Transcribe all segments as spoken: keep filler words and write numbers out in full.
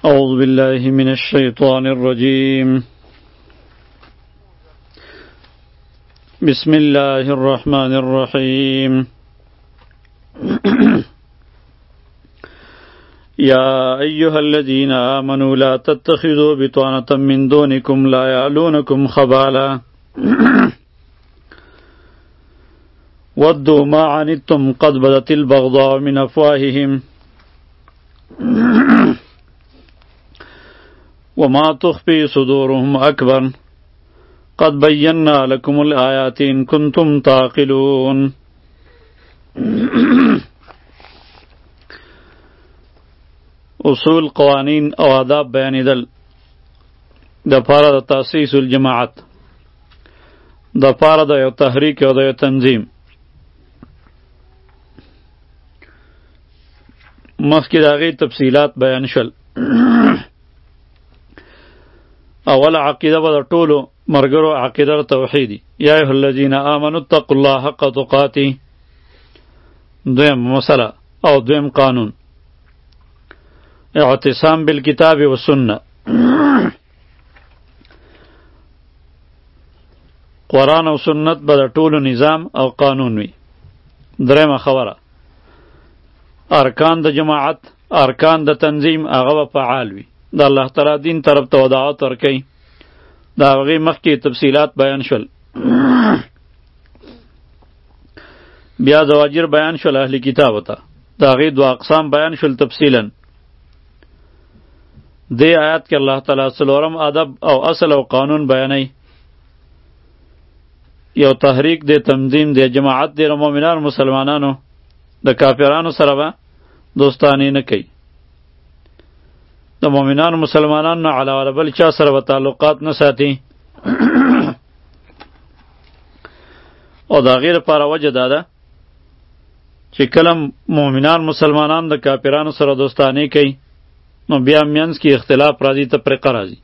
أعوذ بالله من الشيطان الرجيم. بسم الله الرحمن الرحيم. يا أيها الذين آمنوا لا تتخذوا بطانة من دونكم لا يعلونكم خبالا ودوا ما عنتم قد بدت البغضاء من أفواههم وما تخفي صدورهم أكبر قد بينا لكم الآيات إن كنتم تعقلون. اصول قوانین او آداب بیانیدل د پاره د تاسیس الجماعت د پاره د یو تحریک او د یو تنظیم. مخکې د هغې تفصیلات بیان شول. اول عقیده به د ټولو مرګرو عقیده توحیدی، یا ایها الذین آمنوا اتقوا الله حق تقاته. دویم مسله او دویم قانون اعتصام بالکتاب و سنه. قرآن او سنت به د ټولو نظام او قانون وي. دریمه خبره ارکان د جماعت، ارکان د تنظیم هغه به فعال وي. د الله تعالی دین طرف ته وداعت ورکوي. د هغې مخکې تفصیلات بیان شول. بیا زواجر بیان شول اهل کتابو ته. د هغې دوه اقسام بیان شول تفصیلا. دې آیات کې الله تعالی څلورم ادب او اصل او قانون بیانوي. یو تحریک دی، تنظیم دی، جماعت دی. د مؤمنانو مسلمانانو د کافرانو سره به دوستانې نه کوي. د مؤمنانو مسلمانانو نه علاوه له بل چا سره به تعلقات نه ساتي. او د هغې لپاره وجه دا ده چې کله مؤمنان مسلمانان د کافرانو سره دوستانې کوي نو بیا منځ کې اختلاف راځي، تفرقه راځي.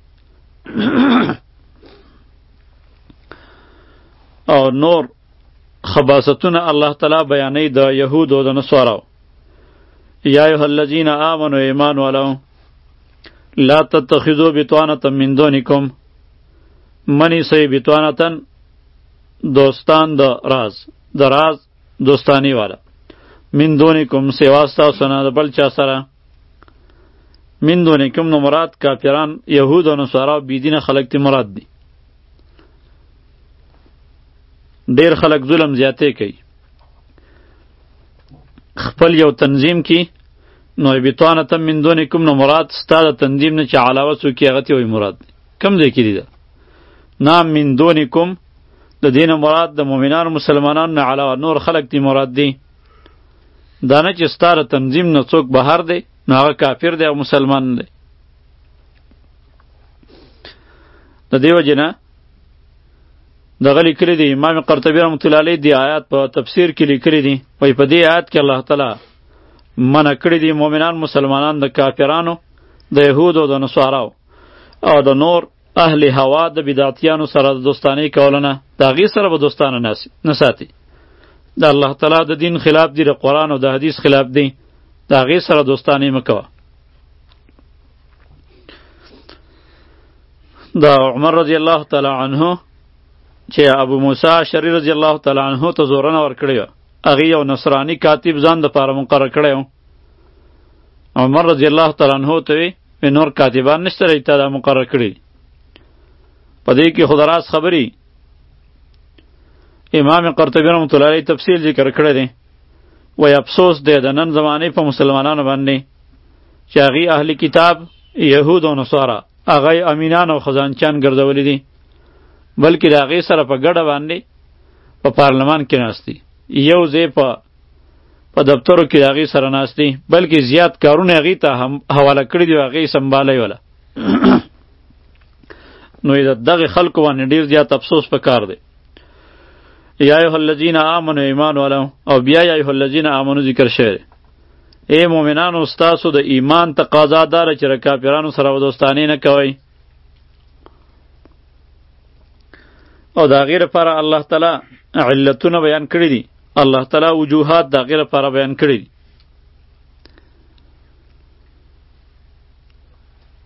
او نور خباستونه الله تعالی بیانوي د یهودو د نصاراو. یا ایها الذین آمنوا ایمان والو لا تتخذوا بطانة من دونکم، منی سی بطانتن دوستان د راز، د راز دوستانی والا. من دونکم سیواستا سنا د بل چا سره. من دونکم نو مراد کافران یهود و نصارا بیدین خلق تی مراد دی. ډیر خلق ظلم زیاته کوي. خپل یو تنظیم کی نو بطانة من دونکم نو مراد ستا د تنظیم نه چې علاوه څوک یې هغه ته وایي مراد دی. کم ځای کې دی ده؟ نه من دونکم د دې نه مراد د مؤمنانو مسلمانانو نه علاوه نور خلق تی مراد دی. دا نه چې ستا د تنظیم نه څوک بهر دی نو هغه کافر دی او مسلمان دی. د دې وجې نه دغه لیکلي دي امام قرطبي رحمة الله علیه دی آیات په تفسیر کې لیکلي دي. وایي په دې آیات کې الله تعالی منع کړي دي مؤمنان مسلمانان د کافرانو، د یهودو او د نصاراو او د نور اهل هوا د بدعتیانو سره د دوستانۍ کولو نه. د هغې سره به دوستانه نه ساتي. د الله تعالی د دین خلاف دی، د قرآن او د حدیث خلاف دی. د هغې سره دوستانۍ مه کوه. د عمر رضی الله تعالی عنه چې ابو موسی اشعري رضی الله تعالی عنه ته زورنه ورکړې وه، هغې یو نصراني کاتب ځان دپاره مقرر کړی و. عمر رضی الله تعالی عنه ته وی نور کاتبان نشته دی تا دا مقرر کړي. په دې کې خو د راز خبرې امام قرطبي رحمة الله علیه تفصیل ذکر کړی دی. وایي افسوس دی د نن زمانې په مسلمانانو باندې چې هغې اهل کتاب یهود او نصارا هغه یې امینان او خزانچیان ګرځولي دي، بلکې د هغې سره په ګډه باندې په پارلمان کې ناست دي، یو ځای په په دفترو کې د هغې سره ناست دي، بلکې زیات کارونه هغې ته حواله کړي دي او هغې یې سنبالی وله. نو د دغې خلکو باندې ډېر زیات افسوس پکار دی. یا ایها الذین آمنوا ایمان والو، او بیا یا ایها الذین آمنوا ذکر شوی دی. ای مؤمنانو ستاسو د ایمان تقاضا داره چې د کافرانو سره دوستانې نه کوئ. او د هغې لپاره الله تعالی علتونه بیان کړي دي. الله تعالی وجوهات د هغې لپاره بیان کړي دي.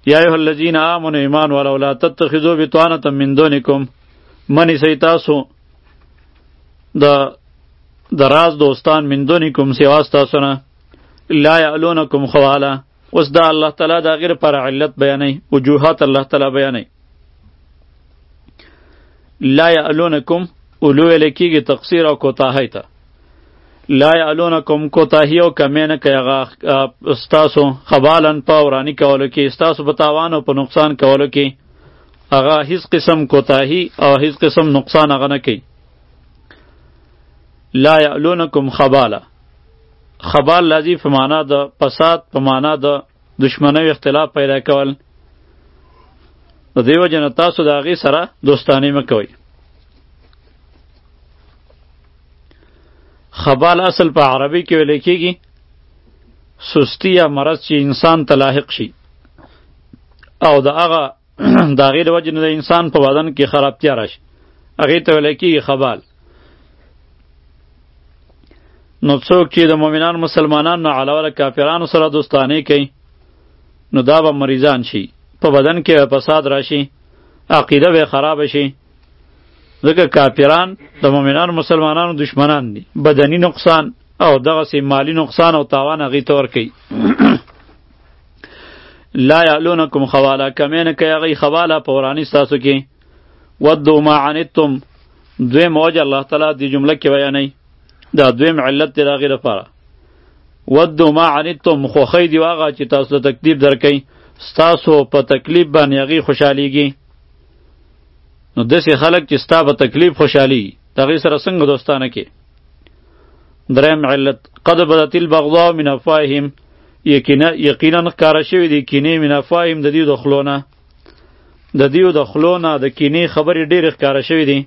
یا ایها الذین آمنوا ایمان ولو لا تتخذوا بطانة من دونکم منی سی تاسو د دراز دوستان من دونکم سوا ستاسو نه لا یعلونکم خوالا. اوس دا الله تعالی دا غیر پر علت بیانوي، وجوهات الله تعالی بیانوي. لا یعلونکم اولو ویل کېږي تقصیر او کوتاهی ته. لا یعلونکم کوتاهی او کمی نه کوي هغه ستاسو خبالن په ورانی کولو کې، ستاسو په تاوان او په نقصان کولو کې هغه هیڅ قسم کوتاهی او هیڅ قسم نقصان هغه نه کوي. لا یعلونکم خبالا، خبال لازی په معنا د فساد، په معنا د دشمنی اختلاف پیدا کول. د دې وجه نه تاسو د هغې سره دوستانې مه کوئ. خبال اصل په عربي کې ویل کېږي سستی یا مرض چې انسان ته لاحق شي او د هغه د هغې د وجې نه د انسان په بدن کې خرابتیا راشي، هغې ته ویل کېږي خبال. نو څوک چې د مؤمنانو مسلمانانو نه علاوه له کافرانو سره دوستانې کوي نو دا به مریضان شي، په بدن کې به فساد راشي، عقیده به خراب شي. ځکه کافران د مؤمنانو مسلمانانو دشمنان دي، بدني نقصان او دغسې مالی نقصان او تاوان هغې ته ورکوي. لا یعلونکم خوالا، کمی نه کوي هغوی خواله په وراني ستاسو کې. ودو ما عنتم دویم وجه الله تعالی دې جمله کې بیانوي، دا دویم علت دی د هغې لپاره. ودو ما عنتم خوښی دي هغه چې تاسو ته تکلیف درکوي، ستاسو په تکلیف باندې هغې خوشحالیږي. نو داسې خلک چې ستا په تکلیف خوشحالیږي د هغې سره څنګه دوستانه کې. دریم علت قد بدت البغضاء من افواههم، یقینا یقینا ښکاره شوي دي کینې من افواههم د دوی د خولو نه، د دوی د خولو نه د کینې خبرې ډېرې ښکاره شوي دي.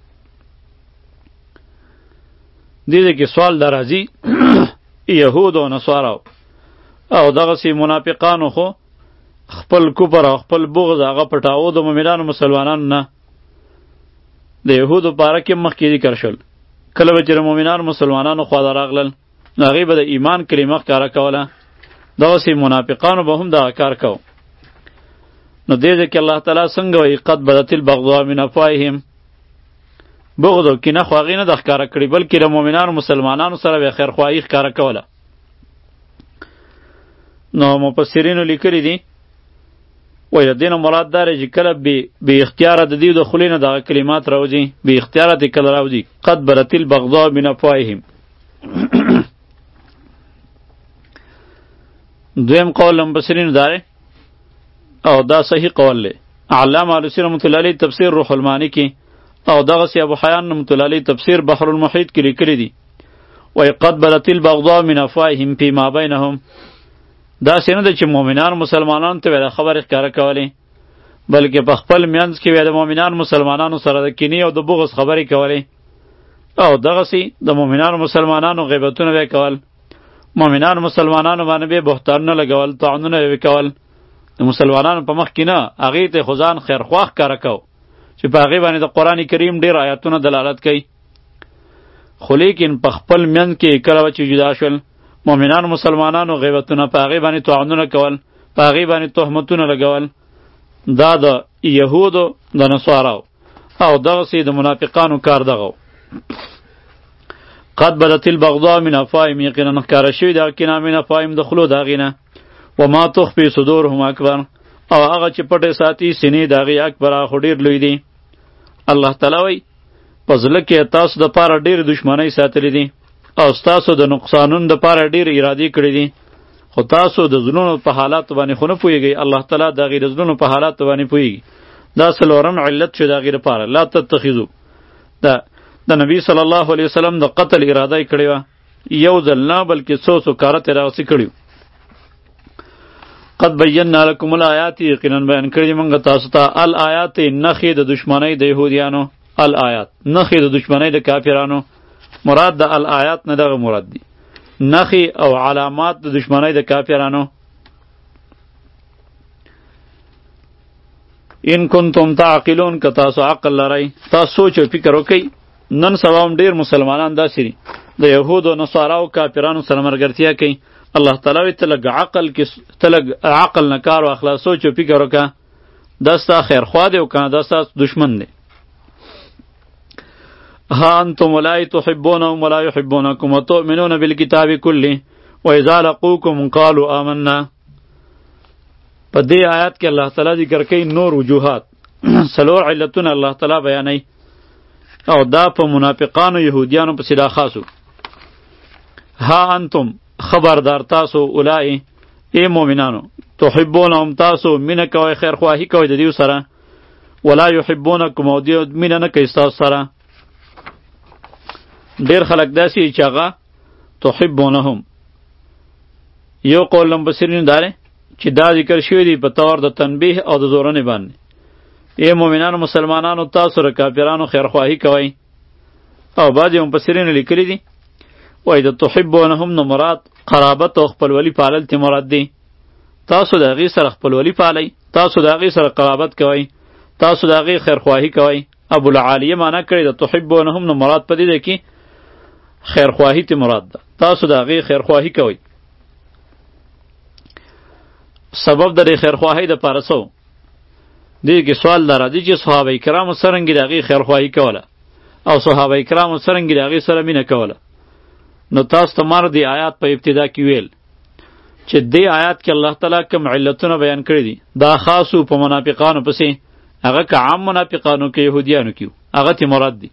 دې دې کې سوال در راځي یهود او نصارا او دغسې منافقانو خو خپل کفر او خپل بغض هغه پټاوه د مؤمنانو مسلمانانو نه. د یهودو باره کې مخکې ذکر شول، کله به چې د مؤمنانو مسلمانانو خواته راغلل نو هغې به د ایمان کلمه ښکاره کوله، دغسې منافقانو به هم دغه کار کو. نو دې ځای کې الله تعالی څنګه وایي قد بدت البغضاء من افواههم، بغض او کینه خو هغې نه ده ښکاره کړې بلکې د مؤمنانو مسلمانانو سره به یې خیرخواهي ښکاره کوله. نو مفسرینو لیکلي دي وایي د دې نه مراد دا دی چې کله بې اختیاره د دې د خولې نه دغه کلمات راوځي، بې اختیاره دې کله راوځي قد بدت البغضاء من افواههم. دویم قول مفسرینو دا دی او دا صحیح قول دی. علامه علوسی رحمة الله علیه تفسیر روح المعانی کې او دغسې ابو حیان رحمة الله علیه تفسیر بحر المحیط کې لیکلي دي وایي قد بدت البغضاء من افواههم فیما بینهم. داسې نه ده چې مؤمنان مسلمانانو ته به د خبرې ښکاره کولې بلکې په خپل منځ کې به د مؤمنان مسلمانانو سره د کینې او د بغض خبرې کولې او دغسې د مؤمنانو مسلمانانو غیبتونه به کول، مؤمنانو مسلمانانو باندې به بهتانونه لګول، طعنونه به کول. د مسلمانانو په مخ کې نه، هغې ته خو ځان خیرخواه ښکاره کو چې په هغې باندې د قرآن کریم ډېر آیاتونه دلالت کوي. خو لیکن په خپل منځ کې کله چې جدا شول مؤمنانو مسلمانانو غیبتونه په هغې باندې طعنونه کول، په هغې باندې تهمتونه لګول، دا د یهودو د نصاراو او دغسې د منافقانو کار دغه. قد بدت البغضاء من افواههم، یقینا ښکاره شوي دغه کینه من افواههم د خولو د هغې نه. وما تخفي صدورهم اکبر، او هغه چې پټې ساتي سینې د هغې اکبر، هغه خو ډېر لوی دی. الله تعالی وایي په زړه کې تاسو دپاره ډېرې دښمنۍ ساتلې دي او ستاسو د نقصانونو دپاره ډېرې ارادې کړې دي، خو تاسو د زړونو په حالاتو باندې خو نه پوهېږئ. الله تعالی د هغې د زړونو په حالاتو باندې پوهېږي. دا څلورم علت شو د هغې دپاره لا تتخذو. دا د نبي صلی الله علیه وسلم د قتل اراده یې کړې وه، یو ځل نه بلکې څو څو کارت یې دغسې کړي. قد بینا لکم الآیات، یقینا بیان کړي موږ تاسو ته الآیات نښې د دشمنۍ د یهودیانو، الآیات نښې د دشمنۍ د کافرانو. مراد د الآیات نه دغه مراد دي نښې او علامات د دشمنۍ د کافرانو. ان کنتم تعقلون، که تاسو عقل لرئ، تاسو سوچ او فکر وکئ. نن سبا هم ډېر مسلمانان داسې دي د یهودو نصاراو کافرانو سره ملګرتیا کوي، الله تعالی وی تلګ عقل کې تلګ عقل نه کار واخلا، سوچ او فکر وکړه، دا ستا خیر خوا دی او کنه دا ستا دشمن دی. ها انتم اولئک تحبونهم ولا يحبونكم وتؤمنون بالكتاب كله واذا لقوكم قالوا آمنا. په دې آیات کې الله تعالی ذکر کوي نور وجوهات، څلور علتونه الله تعالی بیانوي او دا په منافقانو یهودیانو پسې دا خاصو. ها انتم خبردار تاسو اولئک ای مؤمنانو تحبونهم تاسو مینه کوئ خیر خواهی کوئ د دیو سره، ولا یحبونکم او دیو مینه نه کوي ستاسو سره. ډیر خلک داسې چې هغه تحبونهم یو قول مبصرین داره چې دا ذکر شوی دی په طور د تنبیه او د زورنې باندې. ای مؤمنانو مسلمانانو تاسو را کافرانو خیر خواهی کوئ. او بعضې مفسرین لیکلی دي وایي د تحبونهم نه مراد قرابت او خپلولي پالل تی مراد دی. تاسو د هغې سره خپلولي پالئ، تاسو د هغې سره قرابت کوئ، تاسو د هغې خیر خواهی کوئ. ابوالعالیه معنا کړې د تحبونهم نه مراد په دې دی کې خیر خواهی تی مراد ده، تاسو د هغې خیر خواهی کوئ. سبب د دې خیر خواهی د پاره څه و؟ دې کې سوال دا راځي چې صحابه کرامو څرنګه د هغې خیر خواهی کوله او صحابه کرامو څرنګه د هغې سره مینه کوله. نو تاسو ته مار دی آیات په ابتدا کې ویل چې دې آیات کې الله تعالی کوم علتونه بیان کړي دي دا خاصو په منافقانو پسې، هغه که عام منافقانو کې یهودیانو کې هغه تی مراد دي.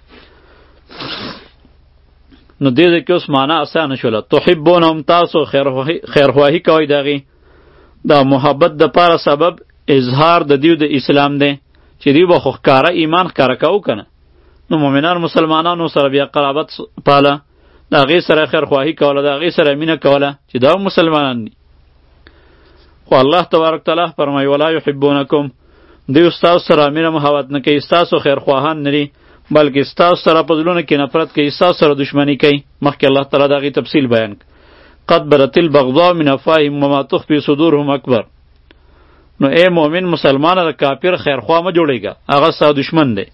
نو دې ځای کې اوس معنا اسانه شوله. تحبونهم تاسو خیر خواهی کوئ د هغې، دا محبت د پاره سبب اظهار د دیو د اسلام دی چې دیو به خو ښکاره ایمان ښکاره کوو که نه. نو مؤمنان مسلمانانو سره بیا قرابت پاله، د هغې سره خیر خواهی کوله، د هغې سره مینه کوله چې دا مسلمانان دي. خو الله تبارک تعالی فرمایي ولا یحبونکم، دوی ستاسو سره مینه محبت نه کوي، ستاسو خیر خواهان نه دي، بلکې ستاسو سره په زړونو کې نفرت کوي، ستاسو سره دشمني کوي. مخکې الله تعالی د هغې تفصیل بیان کړ. قد برت البغضاء من افواههم وما تخفي صدورهم اکبر. نو اے مومن مسلمان د کافر خیر خوا مه جوړیږه، هغه ستا دشمن دی.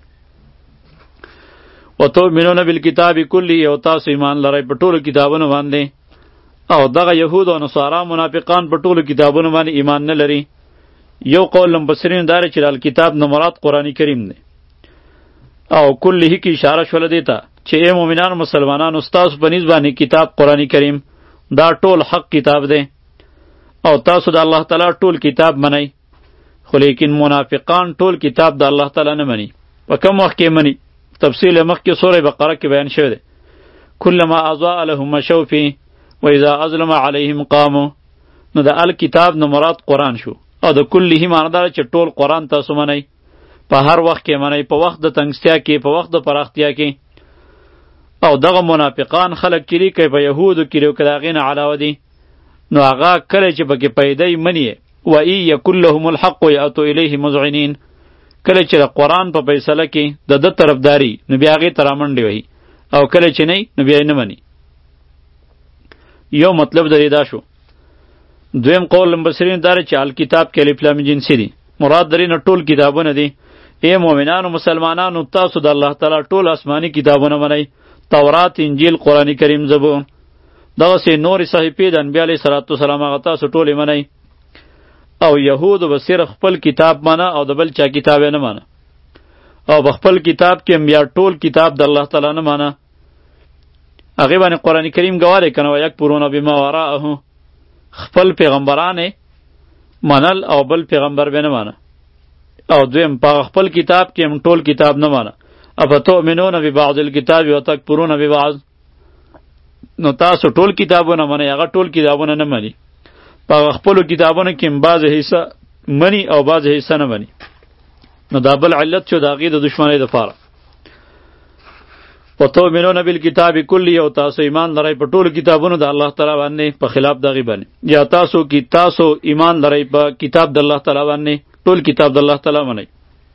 وتؤمنون بالکتاب کله، او تاسو ایمان لرئ په ټولو کتابونو باندې. او دغه یهود او نصارا منافقان په ټولو کتابونو باندې ایمان نه لري. یو قول مفسرین داره چې الکتاب نه مراد قرآن کریم دی او کله کی اشاره شوله دیتا چې اے مومنان مسلمانانو ستاسو په نسبت باندې کتاب قرآن کریم دا ټول حق کتاب دی او تاسو د الله تعالی ټول کتاب منئ. خو لیکن منافقان ټول کتاب د الله تعالی نه مني. په کوم وخت کې مني؟ تفصیل مخکې سوره بقره کې بیان شوی دی. کلما اضاء لهم مشوا فیه واذا اظلم علیهم قاموا. نو د الکتاب نه مراد قرآن شو او د کله معنی دا چې ټول قرآن تاسو منئ، په هر وخت کې منئ، په وخت د تنګستیا کې، په وخت د پراختیا کې. او دغه منافقان خلق کلی کوي په یهودو کې لري که د هغې نه علاوه دي. نو هغه کله چې پکې پیدا یې مني و ای یکن لهم الحق یأتوا الیه مذعنین، کله چې د قرآن په فیصله کې د ده طرفداري نو بیا هغې ته رامنډې وهي، او کله چې نه نو بیا یې نه مني. یو مطلب د دې دا شو. دویم قول مبصرین دا چې الکتاب کې الف لام جنسي دي، مراد درې نه ټول کتابونه دي. ای مؤمنانو مسلمانانو تاسو د الله تعالی ټول آسماني کتابونه منئ، تورات، انجیل، قرآن کریم، زبور، دغسې نورې صحیفې د انبیا علیه صلات وسلام هغه تاسو ټولې منئ. او یهودو به صرف خپل کتاب منه او د بل چا کتاب یې نه منه، او په خپل کتاب کې هم بیا ټول کتاب د الله تعالی نه منه. هغې باندې قرآن کریم ګواه دی که نه ویکفرون بما وراءه، خپل پیغمبران منل او بل پیغمبر به نه منه. او دویم په خپل کتاب کې هم ټول کتاب نه منه. افتؤمنون ببعض الکتاب وتکفرون ببعض. نو تاسو ټول کتابونه منئ، هغه ټول کتابونه نه مني. په خپلو کتابونو کې هم بعضې حصه مني او بعضې حصه نه مني. نو دا بل علت شو د هغې د دشمنۍ دپاره. وتؤمنون بالکتاب کله، او تاسو ایمان لرئ په ټولو کتابونو د الله تعالی باندې په خلاف د هغې باندې، یا تاسو کی تاسو ایمان لرئ په کتاب د الله تعالی باندې، ټول کتاب د الله تعالی منئ.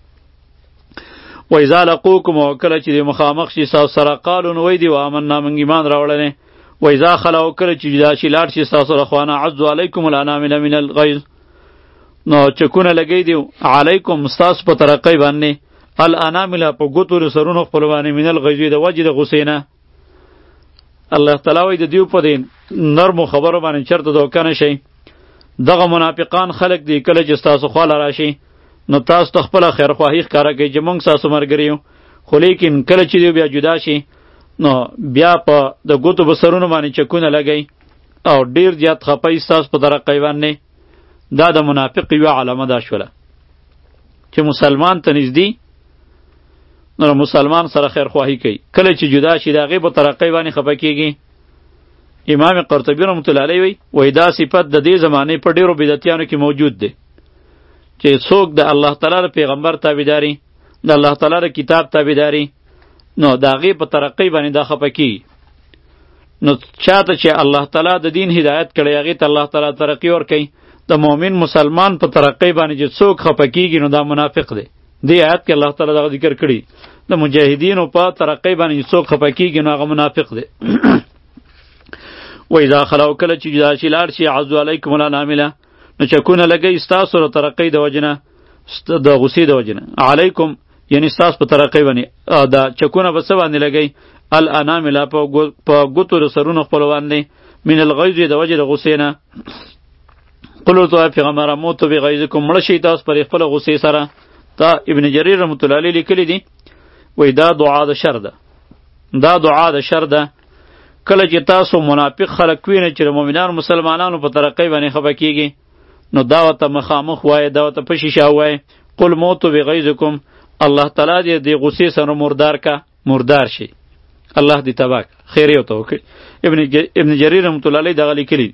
و اذا لقوکم، او کله چې مخامخ شي ستاسو سره، قالو نو وایي دي آمنا موږ ایمان راوړلی. و اذا خلوا، کله چې جدا شي لاړ شي ستاسو سره خوانه، عضوا علیکم الانامل من الغیظ، نو چکونه لګی دي علیکم ستاسو په ترقۍ باندې، الانامل په ګوتو سرونو خپل باندې، من الغیظ د وجې د غصې نه. الله تعالی وایي د دیو په دې نرمو خبرو باندې چرته دوکه نه شئ. دغه منافقان خلق دی کله چې ستاسو خواله راشي نو تاسو ته خپله خیرخواهي ښکاره کوي چې موږ ستاسو ملګري یو، خو لیکن کله چې دوی بیا جدا شي نو بیا په د ګوتو په سرونو باندې چکونه لګوي او ډیر زیات خپه ستاسو په ترقۍ باندې. دا د منافق یوه علامه دا شوله چې مسلمان ته نږدې نو مسلمان سره خیرخواهي کوي، کله چې جدا شي د هغې په ترقۍ باندې خفه کېږي. امام قرطبي رحمت الله علیه وی وایي دا صفت د دې زمانې په ډېرو بدعتیانو کې موجود دی چې څوک د الله تعالی د پیغمبر تابعداري، د الله تعالی د کتاب تابعداري، نو د هغې په ترقۍ باندې دا خفه کېږي. نو چاته چې الله تعالی د دین هدایت کړی هغې ته الله تعالی ترقي ورکوي. د مؤمن مسلمان په ترقۍ باندې چې څوک خفه کېږي نو دا منافق دی. دې آیات کې الله تعالی دغه ذکر کړي د مجاهدینو په ترقۍ باندې چې څوک خفه کېږي نو هغه منافق دی. و اذا خلو کله چې جدا شي لاړ شي عزو علیکم الانامله نو چکونه لګی ستاسو له ترقۍ د وجنه د غصې د وجنه علیکم یعنی ستاسو په ترقۍ باندې دا چکونه به څه باندې لګی الانامله په ګوتو د سرونو خپلو باندې من الغیظ د وجې د غصې نه. قلو تو پیغمبره موتو بغیظکم مړه شئ تاسو پر خپله غصې سره. دا ابن جریر رحمت الله علیه لیکلی دی وای دا دعا د شر ده، دا دعا د شر ده. کله چې تاسو منافق خلک وینئ چې د مؤمنانو مسلمانانو په ترقۍ باندې خفه کېږي نو دا ورته مخامخ وایه، دا ورته په شیشه وایه قل موتو بغیظکم، الله تعالی دې د غصې سره مردار کا مردار شي، الله دې تباه کا. خیر یې ورته وکړي. ابن ابن جریر رحمت الله علیه دغه لیکلی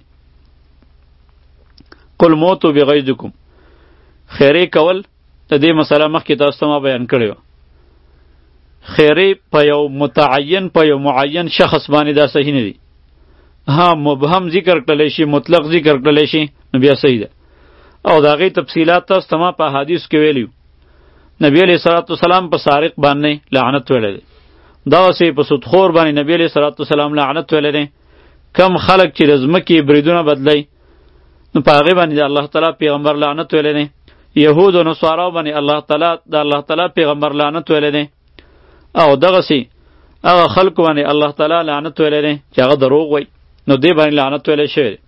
قل موتو بغیظکم. خیرې کول د دې مسله مخکې تاسو ته ما بیان کړی و. خیرې په یو متعین په یو معین شخص باندې دا صحیح نه دی. ها مبهم ذکر کړلی شي، مطلق ذکر کړلی شي نو بیا صحیح ده. او د هغې تفصیلات تاسو ته ما په حدیث کې ویلي. نبی علیه صلات وسلام په سارق باندې لعنت ویلی دی. دغسې په سودخور باندې نبی علیه صلات وسلام لعنت ویلی دی. کم خلک چې د ځمکې بریدونه بدلی نو په هغې باندې د الله تعالی پیغمبر لعنت ویلی دی. یهود و نصاراو باندې الله تعالی د الله تعالی پیغمبر لعنت ویلی دی. او دغسې هغه خلکو باندې الله تعالی لعنت ویلی دی چې هغه دروغ وایي نو دې باندې لعنت ویلی شوی دی.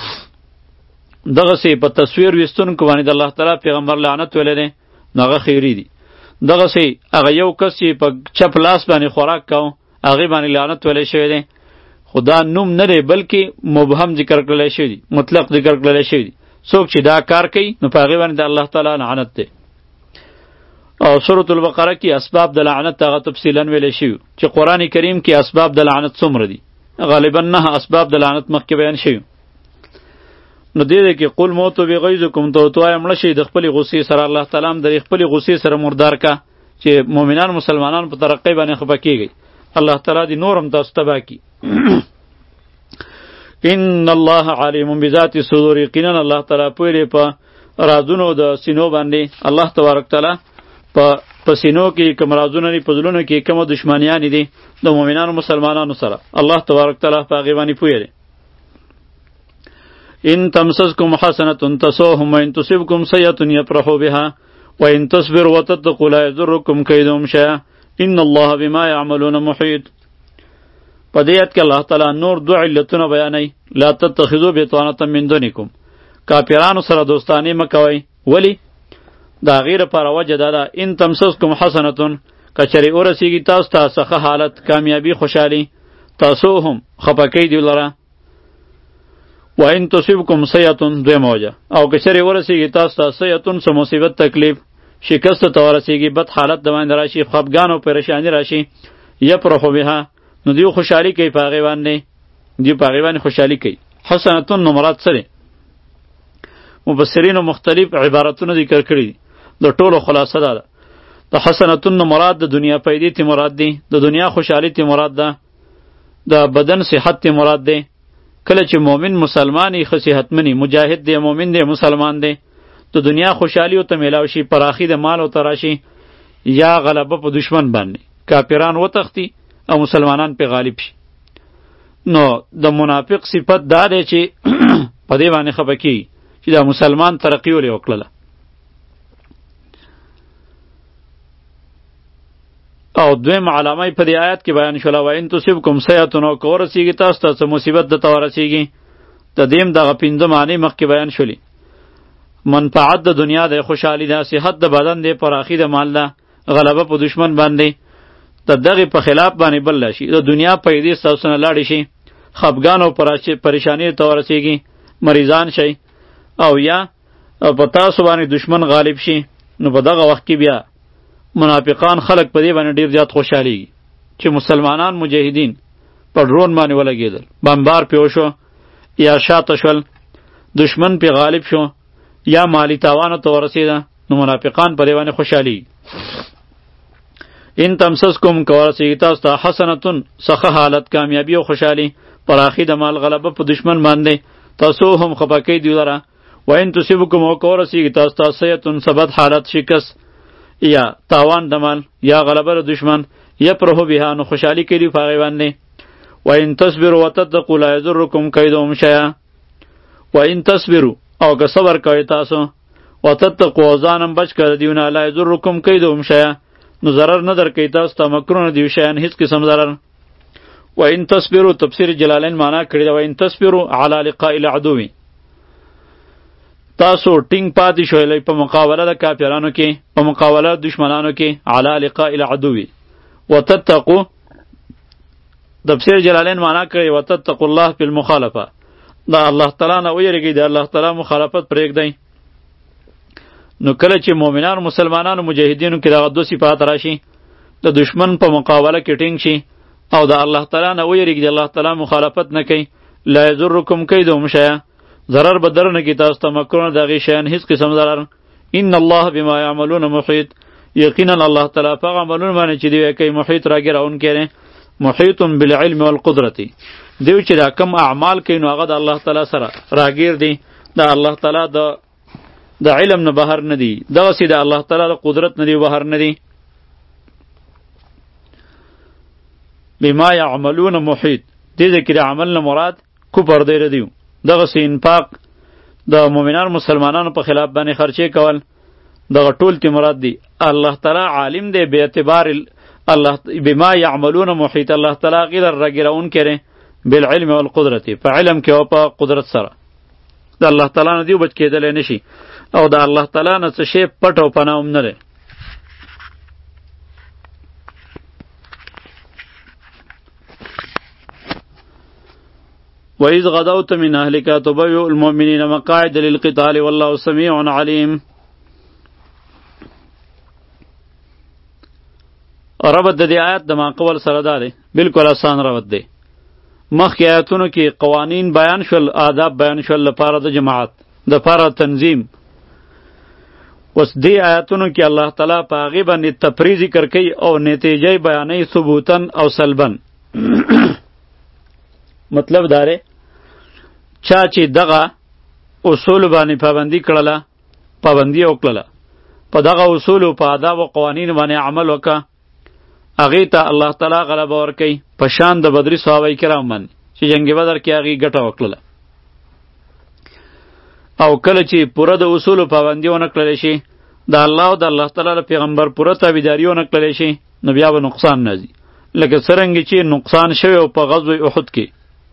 دغسې په تصویر ویستونکو باندې د الله تعالی پیغمبر لعنت ویلی دی نو هغه خیري دي. دغسې هغه یو کس چې په چپ لاس باندې خوراک کوو هغې باندې لعنت ویلی شوی دی. خو دا نوم نه دی بلکې مبهم ذکر کړلی شوی دی، مطلق ذکر کړلی شوی دی. څوک چې دا کار کوي نو په هغې باندې د الله تعالی لعنت دی. او سورة البقره کې اسباب د لعنت هغه تفصیلا ویلی شوي چې قرآن کریم کې اسباب د لعنت څومره دي. غالبا نه اسباب د لعنت مخکې بیان شوي. نو دې دی کې قل موتو بغیظکم ته ورته وایه مړه شئ د خپلې غصې سره. الله تعالی هم د خپلې غصې سره مردار کا چې مؤمنان مسلمانان په ترقۍ باندې خفه کېږئ. الله تعالی دې نور هم تاسو تباه کړي. ان الله علیم بذات الصدور، یقینا الله تعالی پوه دی په رازونو د سینو باندې. الله تبارک تعالی په په سینو کې کوم رازونه دي، په زړونو کې کومه دشمنیانې دي د مؤمنانو مسلمانانو سره، الله تبارک تعالی په هغې باندې پوه دی. ان تمسسکم حسنة تسؤهم وان تصبکم سیئة یفرحوا بها وان تصبروا وتتقوا لا یضرکم کیدهم شیئا ان الله بما یعملون محیط. په دې آیت کې الله تعالی نور دو علتونه بیانوي. لا تتخذوا بطانة من دونکم، کافرانو سره دوستانې مه کوئ. ولې؟ دا غیر پر وجه دا ده ان تمسسکم حسنتون، کچری ورسیږي تاسو ته څخه حالت کامیابی خوشحالی تاسو هم خپکی دی لره. و ان تصبکم سیئتون دویمه وجه، او کچری ورسیږي تاسو ته سیئتون څه مصیبت تکلیف شکست ته ورسیږي بد حالت د باندې راشي خفګان او پریشانی راشي یفرحوا بها نو دیو خوشحالی کوي په هغې باندې، دیو په هغې باندې خوشحالی کوي. حسنتون نو مراد څه دی؟ مفسرینو مختلف عبارتونه ذکر کړي دي. د ټولو خلاصه ده ده د حسنتون مراد د دنیا پیدې تی مراد دی، د دنیا خوشحالی تی مراد ده، د بدن صحت تی مراد دی. کله چې مؤمن مسلمان یې ښه صحتمنی مجاهد دی مؤمن دی مسلمان دی د دنیا خوشحالی ورته میلاو شي، پراخي د مال ورته راشي یا غلبه په دشمن باندې کافران وتښتي او مسلمانان پې غالب شي. نو د منافق صفت دا دی چې په دې باندې خفه کېږي چې دا مسلمان ترقي ولې وکړله. او دویم علامه په دې آیت کې بیان شوله و ان تصبکم سیئة او که ورسیږي تاسو ته څه مصیبت درته ورسیږي د دې هم دغه پنځه معنی مخکې بیان شولي. منفعت د دنیا د خوشحالي ده، صحت د بدن دی، پراخي د مال ده، غلبه په دشمن باندې د دغې په خلاف باندې بل شي، د دنیا پیدې ستاسو نه لاړې شي، خفګان او پریشاني ته ورسیږي، مریضان شي، او یا په تاسو باندې دشمن غالب شي. نو په دغه وخت کې بیا منافقان خلق په دې باندې ډیر زیات خوشحاليږي چې مسلمانان مجاهدین په ډرون باندې ولګېدل، بمبار پې وشو یا شاته شول، دشمن پې غالب شو یا مالی تاوانو ته ورسېده، نو منافقان په دې باندې خوشحالي. ان تمسسکم که ورسېږي تاسو ته حسنتون سخه حالت، کامیابي او خوشحالي، پراخي د مال، غلبه په دشمن باندې، تاسو هم خفه کوي دوی لره. و ان تصبکم او که ورسېږي تاسو ته سیئة سبد حالت، شکست یا تاوان د مال یا غلبه د دشمن، یفرحوا بها نو خوشحالي کوي په هغې باندې. و ان تصبروا وتتقوا لا یضرکم کیدهم شیئا. و ان تصبروا او که صبر کوئ تاسو، وتتقوا او ځانم بچ کړه دیونه، لا یضرکم کیدهم شیئا نو ضرر نه درکوي تاسو ته مکرونه دیو شیان هیڅ قسم ضرر. و ان تصبروا تفسیر جلالین معنا کړی ده و ان تصبروا علی لقاء العدو، تاسو ټینګ پاتې شوئ په مقابله د کافرانو کې، په مقابله د دشمنانو کې، علی لقاء العدو. وتتقوا تفسیر جلالین معنا کړی وتتقوا الله فی المخالفه، دا الله تعالی نه ویریږئ، د الله تعالی مخالفت پرېږدئ. نو کله چې مؤمنانو مسلمانانو مجاهدینو کې دغه دو صفات راشي، د دشمن په مقابله کې ټینګ شي او د الله تعالی نه ویریږي، د الله تعالی مخالفت نه کوي، لا یضرکم کیدهم شیئا ضرر به در نه کړي تاسو ته مکرونه د هغې شیان هېڅ قسم ضرر. ان الله بما یعملون محیط، یقینا الله تعالی په هغه عملونو باندې چې دوی کوي محیط راګیرونکی دی، محیط بالعلم والقدرت، دوی چې دا کم اعمال کوي نو هغه د الله تعالی سره راګیر دی، د الله تعالی د د علم نه بهر نه دی، دغسې د الله تعالی د قدرت نه دی بهر نه دی. بما یعملون محیط، دې ذکر عمل نه مراد کفر دی ردیو، دغسې انفاق د مؤمنان مسلمانانو په خلاف باندې خرچې کول، دغه ټول تی مراد دی. الله تعالی عالم دی به اعتبار الله بما یعملون محیط، الله تعالی غیر راګیرون کړي بالعلم والقدرت، په علم کې او په قدرت سره د الله تعالی نه دیو بچ کېدلی نشي، او د الله تعالی نه څه شی پټ او پناه هم نه دی. وَإِذْ غَدَوْتَ مِنْ أَهْلِكَ تُبَوِّئُ الْمُؤْمِنِينَ مَقَاعِدَ لِلْقِتَالِ وَاللَّهُ سَمِيعٌ عَلِيمٌ. ربط د دې آیت د ماقبل سره دا دی، بالکل آسان ربط دی. مخکې آیتونو کې قوانین بیان شول، آداب بیان شول لپاره د جماعت، د لپاره تنظیم. اوس دې آیتونو کې الله تعالی په هغې باندې تفریح ذکر کوي او نتیجه بیانوي ثبوتن او سلبن. مطلب دا دی چا چې دغه اصول باندې پابندي کړله، پابندي وکړله، په دغه اصولو په آداب او قوانینو باندې عمل وکړه، هغې ته الله تعالی غلبه ورکوي په شان د بدري صحابه کرام باندې چې جنګ بدر کې هغې ګټه وکړله. او کله چې پوره د اصولو پابندي ونه کړلی شي، د الله او د الله تعالی د پیغمبر پوره تابعداري ونه کړلی شي، نو بیا به نقصان راځي، لکه څرنګه چې نقصان شوی و په غزوه احد کې.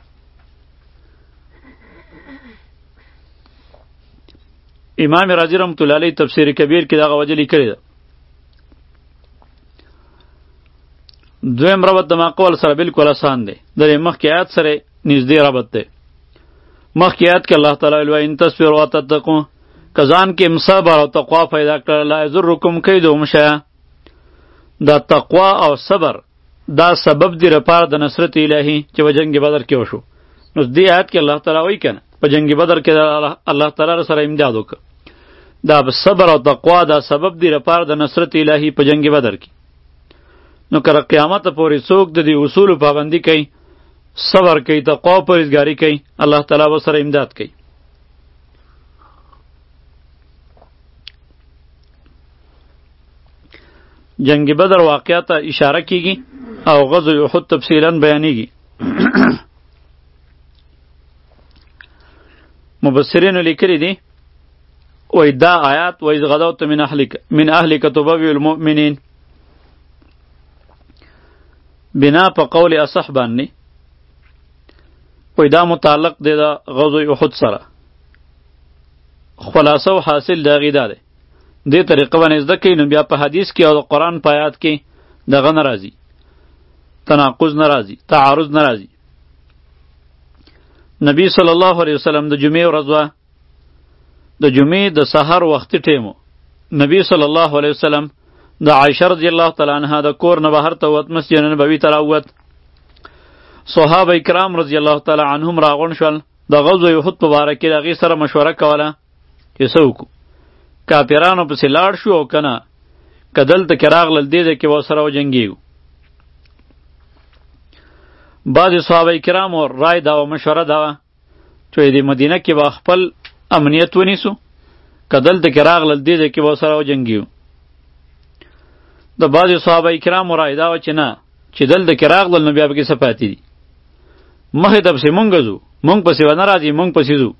امام رازی رحمت الله علیه تفسیر کبیر کې دغه وجه لیکلې ده. دویم ربط د ماقول سره بالکل آسان دی، د مخکې آیات سره نږدې ربط دی. مخکې آیات کې الله تعالی ویل ان تصبروا وتتقوا، که ځان کې صبر او تقوا پیدا کړه، لا یضرکم کیدهم شیئا. دا تقوا او صبر دا سبب دی لپاره د نصرت الهی چې په جنګ بدر کې وشو. نو دې آیات کې الله تعالی وایي کنه په جنګ بدر کې الله تعالی سره امداد وکړه، دا صبر او تقوا دا سبب دی لپاره د نصرت الهی په جنگ بدر کې. نو کله قیامت پورې څوک د دې اصول پابندي کوي، صبر کوي، تقوا او پرهیزګاري کوي، الله تعالی به سره امداد کوي. جنگ بدر واقعات ته اشاره کیږي او غزوه احد تفصیلا بیانیږي. مبصرینو لیکلی دي وای دا آیات وایز غدوت من اهلک من اهلک تبوی المؤمنین، بنا په قول اصح باندې وای دا متعلق دی د غزوه احد سره. خلاصه او حاصل د هغې دا دی دې طریقه باندې زده کوي نو بیا په حدیث کې او د قرآن په آیات کې دغه نه راځي، تناقض نه راځي، تعارض نه راځي. نبی صلی الله علیه وسلم د جمعې ورځ وه، د جمعې د سحر وختي ټیمو نبی صلی الله علیه وسلم د عایشه رضی الله تعالی عنها د کور نه بهر ته ووت، مسجد نبوي ته راووت. صحابه کرام رضی الله تعالی عنهم راغونډ شول، د غزوه احد په باره کې د هغې سره مشوره کوله چې څه وکړو، کافرانو پسې لاړ شو او که نه که دلته کې راغلل دې ځای کې به ورسره وجنګېږو. بعضې صحابه کرامو رای دا وه، مشوره دا وه چې د مدینه کې به خپل امنیت ونیسو، که دلته کې راغلل دې ځای کې به ورسره وجنګېږو. د بعضې صحابه کرامو رای دا وه چې نه، چې دلته کې راغلل نو بیا پکې څه پاتې دي، مخې ته پسې مونږ ځو، مونږ پسې به نه راځي، مونږ پسې ځو.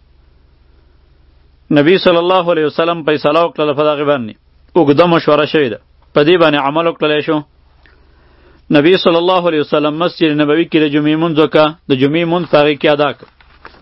نبی صلی الله علیه وسلم فیصله وکړله په دغې باندې، اوږده مشوره شوې ده، په دې باندې عمل وکړلی شو. نبی صلی الله علیه وسلم مسجد نبوي کې د جمعې مونځ وکړه، د جمعې مونځ په هغې کې ادا کړ.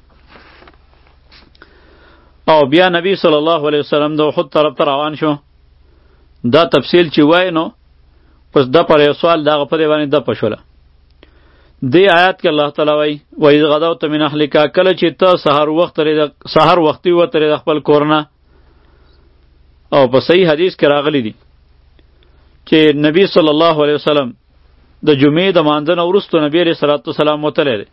او بیا نبی صلی الله علیه وسلم د احد طرف ته روان شو. دا تفصیل چې وای نو پس دا پر یو سوال دغه په دې باندې دپه شوله. دې آیات کې الله تعالی وایي وإذ غدوت من اهلک، کله چې ته سحر وخت سحر وختي وترې د خپل کور نه. او په صحیح حدیث کې راغلی دي چې نبی صلی الله علیه وسلم د جمعې د مانځه نه وروستو نبی علیه صلات وسلام وتلی دی.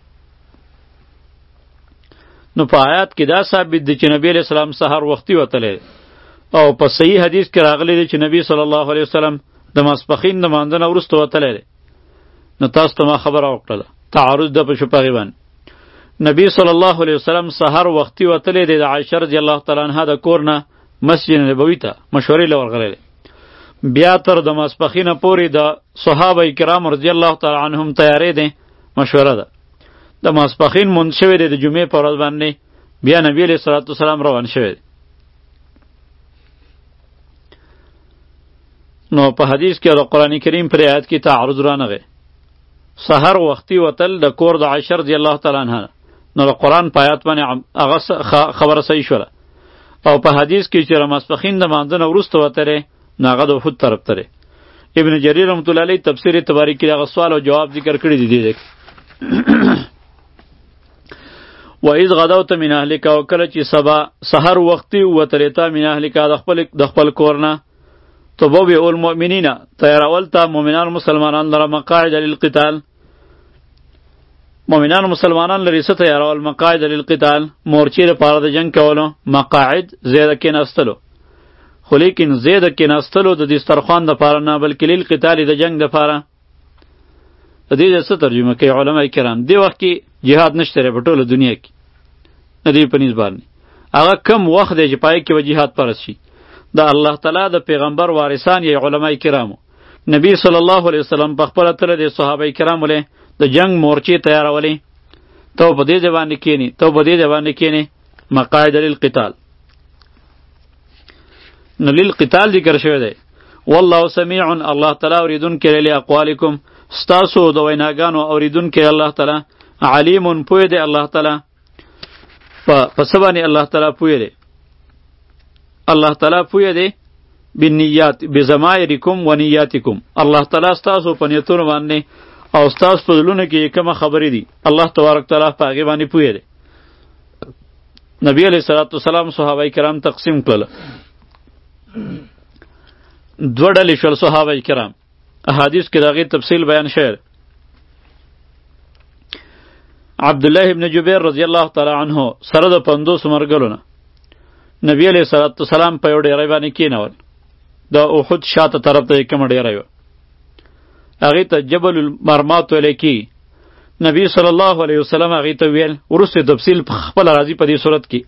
نو په آیات کې دا ثابت دی چې نبی علیه السلام سحر وختي وتلی دی، او په صحیح حدیث کې راغلی دی چې نبی صلی الله علیه وسلم د ماسپښین د مانځه نه وروسته وتلی دی. نو تاسو ته ما خبره وکړله، تعارض ده په شو په هغې باندې. نبی صلی الله علیه وسلم سحر وختي وتلی دی د عایشه رضی الله تعالی عنها د کور نه مسجد نبوي ته مشورې له ورغلی دی. بیا تر د ماسپښینه پورې د صحابه کرام رضی الله تعالی عنهم تیارې دی، مشوره ده. د ماسپښین مونځ شوی دی د جمعې په ورځ باندې، بیا نبی علیه صلات وسلام روان شوی دی. نو په حدیث کې او د قرآن کریم پر آیات کې تعارض رانغی. سحر وختي وتل د کور د عایشه رضی الله تعالی عنها، نو د قرآن په آیات باندې هغه خبره صحیح شوله. او په حدیث کې چې ماسپښین د مانځه نه وروسته وتلی نو هغه د احد طرف ته دی. ابن جریر رحمت الله علیه تفسیر تبارک کې هغه سوال او جواب ذکر کړی دی دی وإذ غدوت من اهلک، او کله چې سبا سحر وختي وتلی ته من اهلک د خپل د خپل کور نه، تبوئ المؤمنین تیارول ته مؤمنان مسلمانان لره مقاعد للقتال، مؤمنان مسلمانان لري څه تیارول؟ مقاعد للقتال، مورچې لپاره د جنګ کولو. مقاعد زیاده کېناستلو، خو لیکن زیاده کېناستلو د دسترخوان دپاره نه، بلکې للقتال د جنګ دپاره. د دې څه ترجمه کوي علما کرام؟ دې وخت کې جهاد نشته په ټوله دنیا کې، د دې په نسبت باندې هغه کم وخت دی چې پای کې به جهاد پرس شي. د الله تعالی د پیغمبر وارثان یې علما کرامو. نبی صلی الله علیه وسلم په خپله تله د صحابه کرامو له د جنگ مورچې تیارولې، ته په دې ځای باندې کښېنې، ته په دې ځای باندې کښېنې. مقاعد للقتال، نو للقتال ذکر شوی دی. والله سمیع، الله تعالی اوریدونکی دی لاقوالکم، ستاسو د ویناګانو اوریدونکی الله تعالی. علیم، پوه دی الله تعالی په څه باندې الله تعالی پوه دی. الله تعالی پوه دی بالنیات، بضمائرکم و نیاتکم. الله تعالی ستاسو په نیتونو باندې او ستاسو په زړونو کې کومه خبرې دي، الله تبارک تعالی په هغې باندې پوه دی. نبی علیه صلات وسلام صحابه کرام تقسیم کړله، دوه ډلې شول صحابه کرام. احادیث کې د هغې تفصیل بیان شوی. عبدالله ابن جبیر رضی الله تعالی عنه سره د پنځوسو مرګلو نه نبی علیه صلات وسلام په یو ډیری باندې کېنول، د احد شاته طرف ته یې کومه ډیری وه، هغې ته جبل المرمات ویلی کېږي. نبی صلی الله علیه وسلم هغې ته ویل، وروسته تفصیل خپله راځي په دې صورت کې،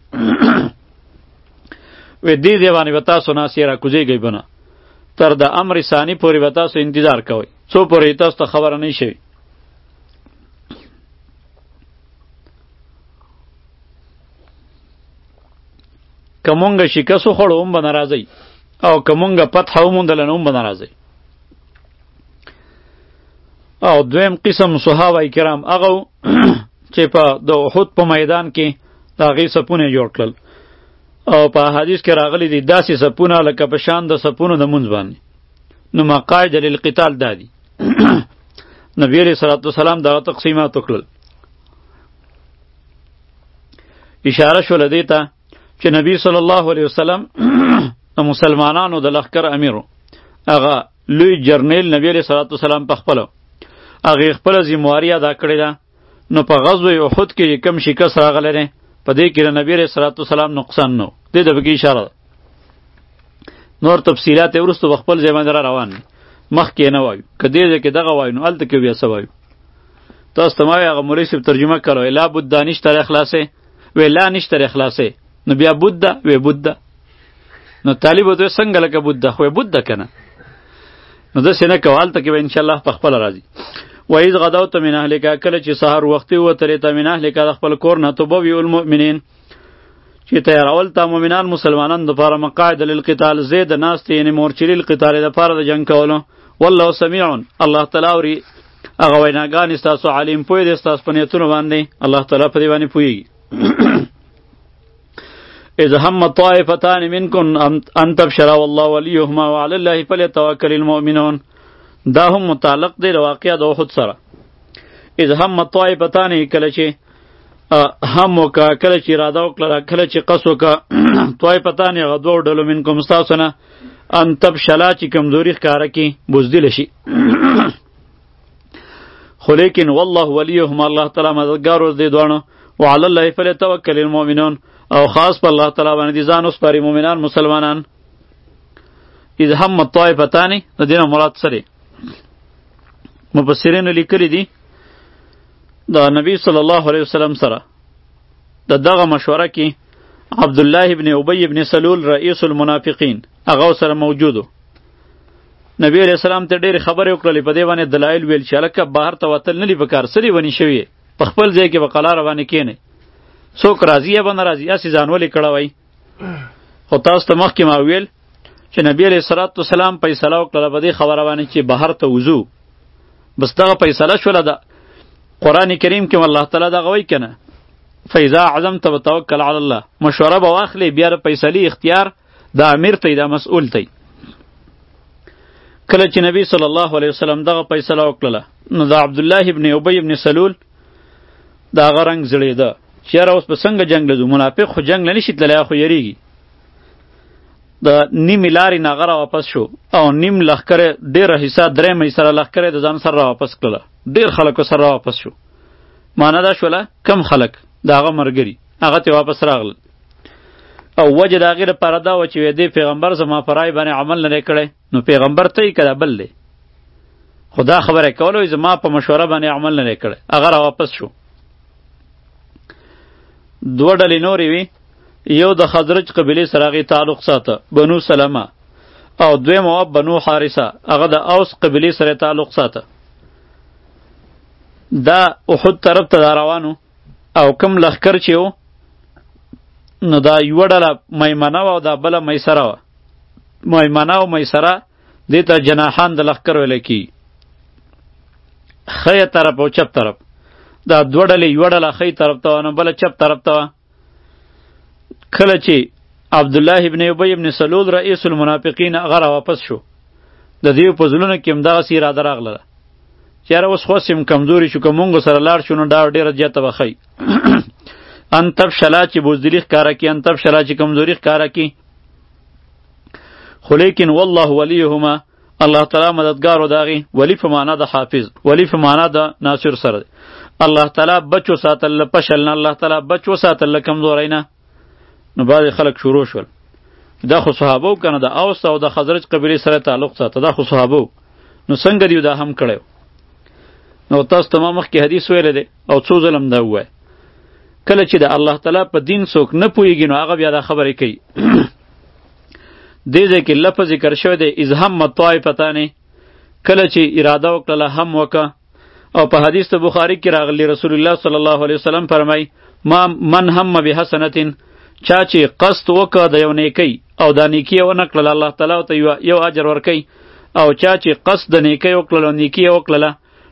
وی دې ځای باندې به تاسو ناست یې راکوزېږئ به نه، تر د امر ثاني پورې به تاسو انتظار کوئ، څو پورې تاسو ته خبره نه شوي. که مونږ شکست وخوړو هم به نه راځئ، او که مونږ فتحه وموندله نو هم به نه راځئ. او دویم قسم صحابه کرام هغه چې په د احد په میدان کې د هغې سپونه جوړ کړل او په حدیث کې راغلی دي داسې سپونه لکه په شان د سپونو د مونځ باندې. نو مقاعد للقتال دا دي. نبی علیہ الصلوۃ والسلام دغه تقسیمات وکړل. اشاره شوله دې ته چې نبی صلی الله علیه وسلم د مسلمانانو د لښکر امیر هغه لوی جرنیل نبی علیہ الصلوۃ والسلام په خپله هغې خپله ذمهواري ادا کړې ده. نو په غزوه احد کې کم شکست راغلی دی په دې کې د نبی علیہ الصلوۃ والسلام نقصان نه و. دې ته پکې اشاره ده. نور تفصیلات یې وروسته په خپل ځای باندې را روان دي، مخکې نه وایو. که دې ځای کې دغه وایو نو هلته کې بیا څه وایو. تاسو ته ما وایي هغه مولوي صاحب ترجمه کړی لا بد نشته د اخلاصې، وی لا نشته د اخلاصې، نو بیا بود ده وی بود ده. نو طالب ورته څنګه لکه بود ده، خو بود ده که نه. نو داسې نه کوه، هلته کې به انشاءالله په خپله راځي. وایذ غدوت من اهلک، کله چې سهار وختي ووتلې ته من اهلک د خپل کور نه، تبوئ المؤمنین چې تیارول تا مؤمنان مسلمانان دپاره مقاعد للقتال، زی د ناستې یعنې مورچلي القتال دپاره د جنګ کولو. والله سمیع، الله تعالی اوري هغه ویناګانې ستاسو، علیم پوه دی ستاسو په نیتونو باندې، الله تعالی په دې باندې پوهېږي. اذ هم طائفتان منکم ان تبشرا والله ولیهما وعلى الله فلیتوکل المؤمنون. دا هم متعلق دی د واقعه د احد سره. اذ هم طائفتان، کله چې هم وکړه، کله چې اراده وکړه، کله چې قصد وکړه، طائفتان هغه دوه ډلو منکم ستاسو نه، ان تبشلا چې کمزوري ښکاره کړي، بزدله شي. خو لیکن والله ولیهما، الله تعالی مددګار ور دی دواړو. وعلى الله فلیتوکل المؤمنون، او خاص په الله تعالی باندې دي ځان وسپاري مؤمنان مسلمانان. اذ هم الطائفتان، د دې نه مراد څه دی؟ مفسرین لیکلی دي د نبی صلی الله علیه وسلم سره د دغه مشوره کې عبد الله ابن ابی ابن سلول رئیس المنافقین هغه سره موجودو. نبی علیہ السلام ته ډېرې خبرې وکړلې، په دې باندې دلایل ویل چې هلکه بهر ته وتل نه دي پکار، څه دې ونې شوي په خپل ځای کې به قلاره باندې کښېنئ، څوک راځي یا به نه راځي، هسې ځان ولې کړوئ. خو تاسو ته مخکې ما ویل چې نبی علیه الصلاة والسلام فیصله وکړله په دې خبره باندې چې بهر ته وځو. بس دغه فیصله شوله. ده قرآن کریم کې الله تعالی دغه وایي که نه، فاذا عزمت فتوکل علی الله، مشوره به واخلې، بیا د فیصلې اختیار د امیر ته د مسؤول ته. کله چې نبی صلی الله علیه وسلم دغه فیصله وکړله، نو د عبدالله ابن ابی ابن سلول د هغه رنګ زړېده چې یاره اوس به څنګه جنګ له ځو، منافق خو جنګ له نشي تللی، خو یریږي. د نیمې لارې نه هغه راواپس شو او نیم لښکره ډېره حصه درېیمه حصه لښکره د ځان سره راواپس کړله، ډېر خلکو سره راواپس شو. معنا دا شوله کم خلک د هغه ملګري هغه ته واپس راغلل. او وجه د هغې دپاره دا وه چې دې پیغمبر زما په رای باندې عمل نه دی کړی، نو پیغمبر ته یې که دا بل دی، خو دا خبره یې کوله زما په مشوره باندې عمل نه دی کړی. هغه راواپس شو. دوه ډلې نورې وي، یو د خزرج قبیلې سره هغې تعلق ساته، بنو سلمه، او دویمه وه بنو حارثه، هغه د اوس قبیلې سره تعلق ساته. دا احد طرف ته دا روانو، او کم لښکر چې و نو دا یوه ډله میمنه وه او دا بله میسره وه. میمنه او میسره دې ته جناحان د لښکر ویلی کېږي، ښی طرف او چپ طرف. دا دوه ډلې، یوه ډله ښی طرف ته وه نو بله چپ طرف ته وه. کله چې عبدالله ابن ابی ابن سلول رئیس المنافقین هغه راواپس شو، د دې په زړونو کې همدغسې اراده راغله چې یاره اوس خو هم کمزوري شو، که مونږ سره لاړ شو نو دا ډېره زیاته به ښی. ان تبشلا چې بزدلي ښکاره کړي، ان تبشلا چې کمزوري ښکاره کړي. خو لیکن والله ولیهما، الله تعالی مددګار و د هغې. ولی په معنا د حافظ، ولی په معنا د ناصر سره دی. الله تعالی بچ وساتل له پشل نه، الله تعالی بچ وساتل له کمزورۍ نه. نو بعضې خلک شروع شول، دا خو صحابه و که نه، د اوس او د خزرج قبیلې سره تعلق ساته، دا خو صحابه و، نو څنګه دیو دا هم کړی و. نو تاسو ته ما مخکې حدیث ویلی دی او څو ځلم دا ووایه، کله چې د الله تعالی په دین څوک نه پوهېږي نو هغه بیا دا خبرې کوي. دې ځای کې لفظ ذکر شوی دی اذ هم طائفتان، کله چې اراده وکړله هم وکړه. او په حدیث د بخاري کې راغلی رسول الله صلی الله علیه وسلم فرمای ما من هم بحسنتین، چا چې قصد وکړه د یو نیکی او دا نیکی یې ونه کړله الله تعالی ته یو اجر ورکوي، او چا چې قصد د نیکی وکړله او نیکی یې وکړله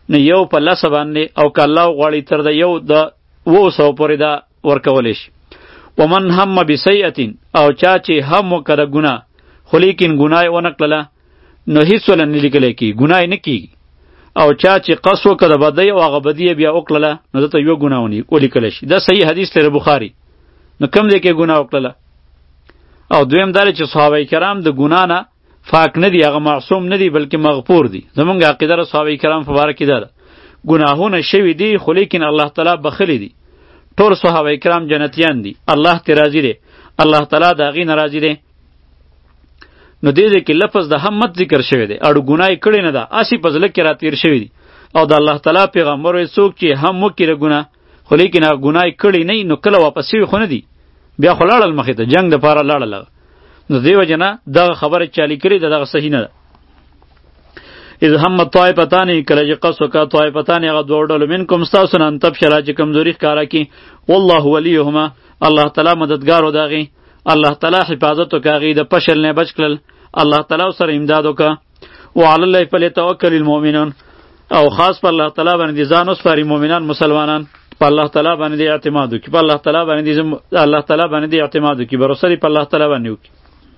نو یو په لسه باندې او که الله وغواړي تر د یو د اوو سوو پورې دا ورکولی شي. ومن هم بسیئة او چا چې هم وکړه د ګناه خو لیکن ګناه یې ونه کړله نو هېڅ وله نه لیکلی کېږي، ګناه یې نه کېږي. او چا چې قصد وکړه د بدۍ او هغه بدي یې بیا وکړله نو دته یوه ګناه ولیکلی شي. دا صحیح حدیث دی د بخاري. نو کوم دی کې ګناه وکړله؟ او دویم دا دی چې صحابه کرام د ګناه نه پاک نه دي، هغه معصوم نه دي بلکې مغفور دي. زمونږ عقیده د صحابه کرام په باره کې دا ده، ګناهونه شوي دي خو لیکن الله تعالی بخلی دي. ټول صحابه کرام جنتیان دي، الله ته راضي دی، الله تعالی د هغې نه راضي دی. نو دې ځای کې لفظ د همت ذکر شوی دی، اړو ګناه یې کړې نه ده، هسې په زړه کې راتېر شوي دي. او د الله تعالی پیغمبر وایي څوک چې هم وکړي د ګناه خو لیکن هغه ګناه یې کړې نه وي نو کله واپس شوي خو نه دي، بیا خو لاړل مخې ته جنګ دپاره لاړل. نو دې وجه نه دغه خبره چې چا لیکلې ده دغه صحیح نه ده. اذ هم طائفتان کله چې قصد وکړه طائفتان هغه دوه ډلو منکم ستاسو نه ان تفشلا چې کمزوري ښکاره کړي والله ولیهما الله تعالی مددګار و د هغې، الله تعالی حفاظت وکړه هغې د فشل نه بچ کړل، الله تعالی سره امداد وکړه. وعلی الله فلیتوکل المؤمنون او خاص په الله تعالی باندې ځان وسپاري مؤمنان مسلمانان، په الله تعالی باندې اعتماد وکړي، په الله تعالی باندې الله تعالی باندې اعتماد وکړي، بروسه په الله تعالی باندې وکړي.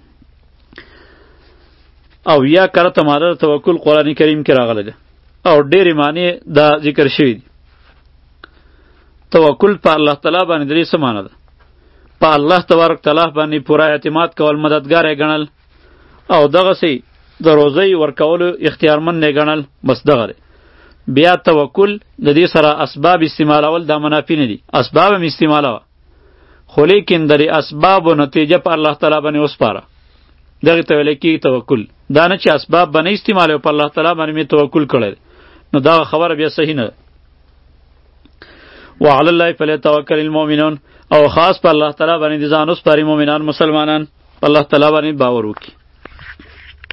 او یا کرته ماده توکل قرآن کریم کې راغلی ده او ډېرې معنی دا ذکر شوي دي. توکل په الله تعالی باندې درې څه معنی ده؟ په الله تبارک تعالی باندې پوره اعتماد کول، مددګار یې ګڼل، او دغسې د روزۍ ورکولو اختیارمند یې ګڼل، بس دغه دی. بیا توکل د دې سره اسباب استعمالول دا منافي نه دي، اسباب هم استعمالوه خو لیکن د دې اسبابو نتیجه په الله تعالی باندې وسپاره، دغه ته ویل کېږي توکل. دا نه چې اسباب به نه استعمالوي په الله تعالی باندې مې توکل کړی نو دا خبره بیا صحیح نه ده. وعلی الله فلیتوکل المؤمنون او خاص په الله تعالی باندې ځان وسپاري مؤمنان مسلمانان، په الله تعالی باندې باور وکړي.